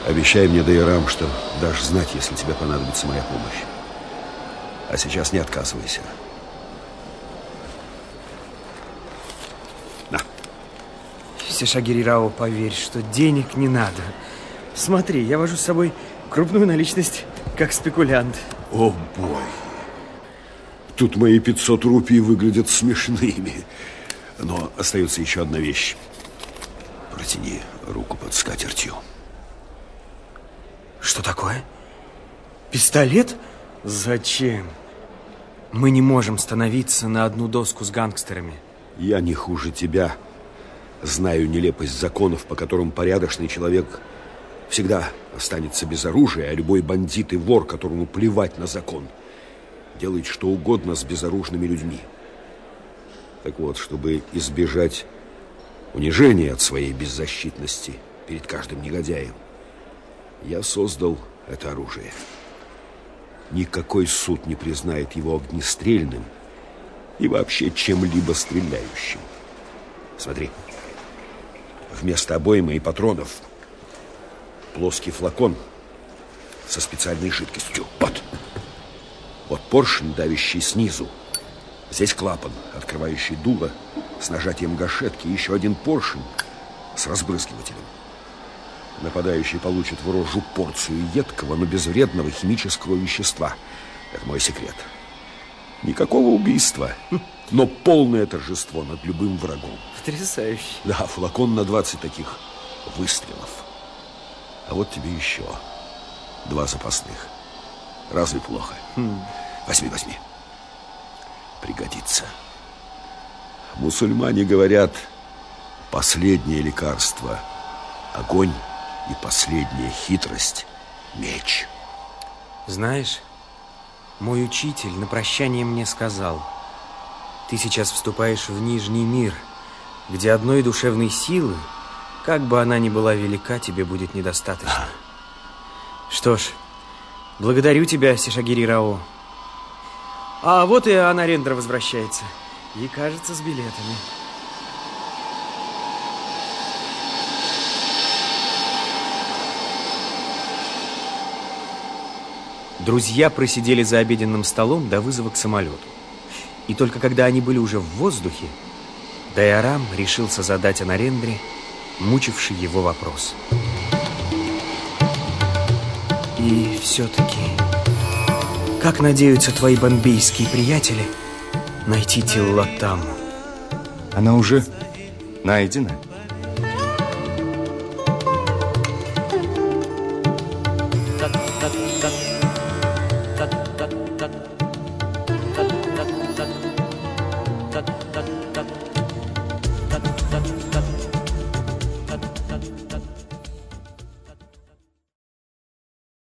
Обещай мне, Дайрам, что дашь знать, если тебе понадобится моя помощь. А сейчас не отказывайся. На. Сешагири Рао, поверь, что денег не надо. Смотри, я вожу с собой крупную наличность, как спекулянт. О, бой. Тут мои 500 рупий выглядят смешными. Но остается еще одна вещь. Протяни руку под скатертью. Что такое? Пистолет? Зачем? Мы не можем становиться на одну доску с гангстерами. Я не хуже тебя. Знаю нелепость законов, по которым порядочный человек всегда останется без оружия, а любой бандит и вор, которому плевать на закон, делает что угодно с безоружными людьми. Так вот, чтобы избежать унижения от своей беззащитности перед каждым негодяем, я создал это оружие. Никакой суд не признает его огнестрельным и вообще чем-либо стреляющим. Смотри, вместо обоймы и патронов плоский флакон со специальной жидкостью. Вот поршень, давящий снизу. Здесь клапан, открывающий дуло с нажатием гашетки. Еще один поршень с разбрызгивателем. Нападающий получит в рожу порцию едкого, но безвредного химического вещества. Это мой секрет. Никакого убийства, но полное торжество над любым врагом. Потрясающе. Да, флакон на 20 таких выстрелов. А вот тебе еще 2 запасных. Разве плохо? Возьми. Пригодится. Мусульмане говорят, последнее лекарство — огонь, и последняя хитрость — меч. Знаешь, мой учитель на прощание мне сказал: ты сейчас вступаешь в Нижний мир, где одной душевной силы, как бы она ни была велика, тебе будет недостаточно. Что ж, благодарю тебя, Сешагири Рао. А вот и Анарендра возвращается. И, кажется, с билетами. Друзья просидели за обеденным столом до вызова к самолету. И только когда они были уже в воздухе, Дайрам решился задать Анарендре мучивший его вопрос. И все-таки, как надеются твои бомбейские приятели найти Тиллотаму? Она уже найдена.